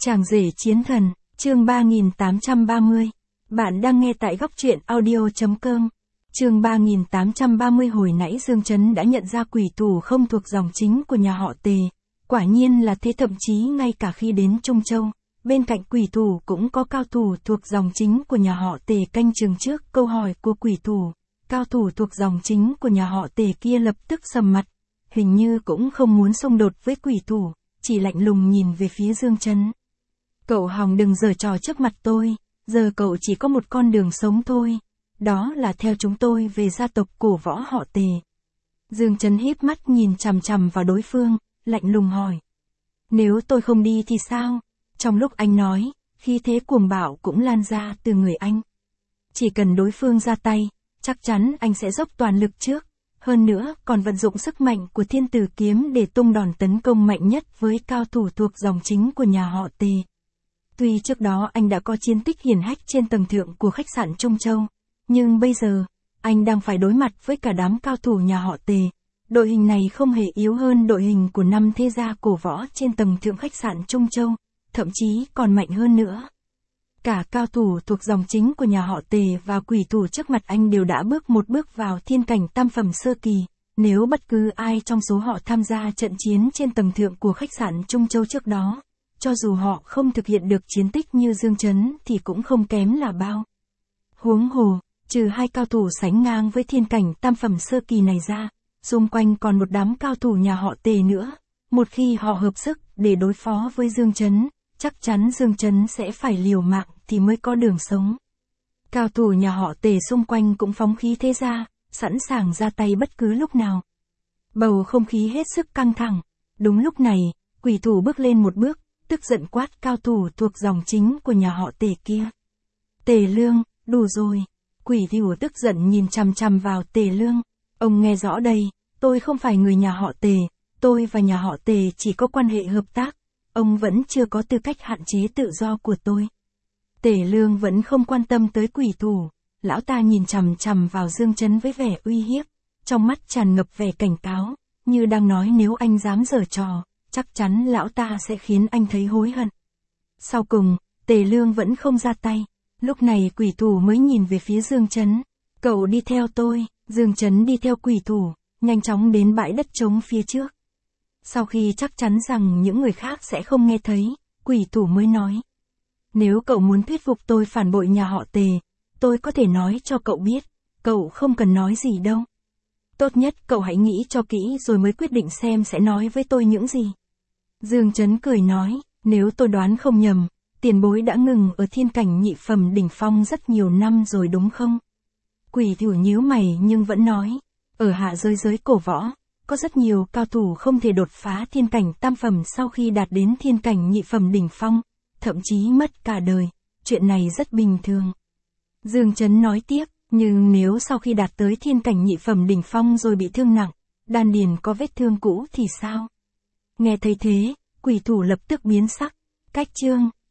Chàng rể chiến thần, chương 3830. Bạn đang nghe tại góc truyện audio.com. Chương 3830. Hồi nãy Dương Chấn đã nhận ra quỷ thủ không thuộc dòng chính của nhà họ Tề. Quả nhiên là thế, thậm chí ngay cả khi đến Trung Châu, bên cạnh quỷ thủ cũng có cao thủ thuộc dòng chính của nhà họ Tề canh chừng trước câu hỏi của quỷ thủ. Cao thủ thuộc dòng chính của nhà họ Tề kia lập tức sầm mặt, hình như cũng không muốn xung đột với quỷ thủ, chỉ lạnh lùng nhìn về phía Dương Chấn. Cậu hòng đừng giở trò trước mặt tôi, giờ cậu chỉ có một con đường sống thôi, đó là theo chúng tôi về gia tộc cổ võ họ Tề. Dương Chấn híp mắt nhìn chằm chằm vào đối phương, lạnh lùng hỏi. Nếu tôi không đi thì sao? Trong lúc anh nói, khí thế cuồng bạo cũng lan ra từ người anh. Chỉ cần đối phương ra tay, chắc chắn anh sẽ dốc toàn lực trước. Hơn nữa, còn vận dụng sức mạnh của Thiên Tử Kiếm để tung đòn tấn công mạnh nhất với cao thủ thuộc dòng chính của nhà họ Tề. Tuy trước đó anh đã có chiến tích hiển hách trên tầng thượng của khách sạn Trung Châu, nhưng bây giờ, anh đang phải đối mặt với cả đám cao thủ nhà họ Tề. Đội hình này không hề yếu hơn đội hình của 5 thế gia cổ võ trên tầng thượng khách sạn Trung Châu, thậm chí còn mạnh hơn nữa. Cả cao thủ thuộc dòng chính của nhà họ Tề và quỷ thủ trước mặt anh đều đã bước một bước vào thiên cảnh tam phẩm sơ kỳ. Nếu bất cứ ai trong số họ tham gia trận chiến trên tầng thượng của khách sạn Trung Châu trước đó, cho dù họ không thực hiện được chiến tích như Dương Chấn thì cũng không kém là bao. Huống hồ, trừ hai cao thủ sánh ngang với thiên cảnh tam phẩm sơ kỳ này ra, xung quanh còn một đám cao thủ nhà họ Tề nữa. Một khi họ hợp sức để đối phó với Dương Chấn, chắc chắn Dương Chấn sẽ phải liều mạng thì mới có đường sống. Cao thủ nhà họ Tề xung quanh cũng phóng khí thế ra, sẵn sàng ra tay bất cứ lúc nào. Bầu không khí hết sức căng thẳng. Đúng lúc này, quỷ thủ bước lên một bước, tức giận quát cao thủ thuộc dòng chính của nhà họ Tề kia. Tề Lương, đủ rồi. Quỷ thủ tức giận nhìn chằm chằm vào Tề Lương. Ông nghe rõ đây, tôi không phải người nhà họ Tề, tôi và nhà họ Tề chỉ có quan hệ hợp tác. Ông vẫn chưa có tư cách hạn chế tự do của tôi. Tề Lương vẫn không quan tâm tới quỷ thủ, lão ta nhìn chằm chằm vào Dương Chấn với vẻ uy hiếp, trong mắt tràn ngập vẻ cảnh cáo, như đang nói nếu anh dám giở trò, chắc chắn lão ta sẽ khiến anh thấy hối hận. Sau cùng, Tề Lương vẫn không ra tay, lúc này quỷ thủ mới nhìn về phía Dương Chấn. Cậu đi theo tôi. Dương Chấn đi theo quỷ thủ, nhanh chóng đến bãi đất trống phía trước. Sau khi chắc chắn rằng những người khác sẽ không nghe thấy, quỷ thủ mới nói. Nếu cậu muốn thuyết phục tôi phản bội nhà họ Tề, tôi có thể nói cho cậu biết, cậu không cần nói gì đâu. Tốt nhất cậu hãy nghĩ cho kỹ rồi mới quyết định xem sẽ nói với tôi những gì. Dương Chấn cười nói, nếu tôi đoán không nhầm, tiền bối đã ngừng ở thiên cảnh nhị phẩm đỉnh phong rất nhiều năm rồi đúng không? Quỷ thủ nhíu mày nhưng vẫn nói, ở hạ giới cổ võ, có rất nhiều cao thủ không thể đột phá thiên cảnh tam phẩm sau khi đạt đến thiên cảnh nhị phẩm đỉnh phong, thậm chí mất cả đời, chuyện này rất bình thường. Dương Chấn nói tiếp, nhưng nếu sau khi đạt tới thiên cảnh nhị phẩm đỉnh phong rồi bị thương nặng, đan điền có vết thương cũ thì sao? Nghe thấy thế, quỷ thủ lập tức biến sắc, cách chương.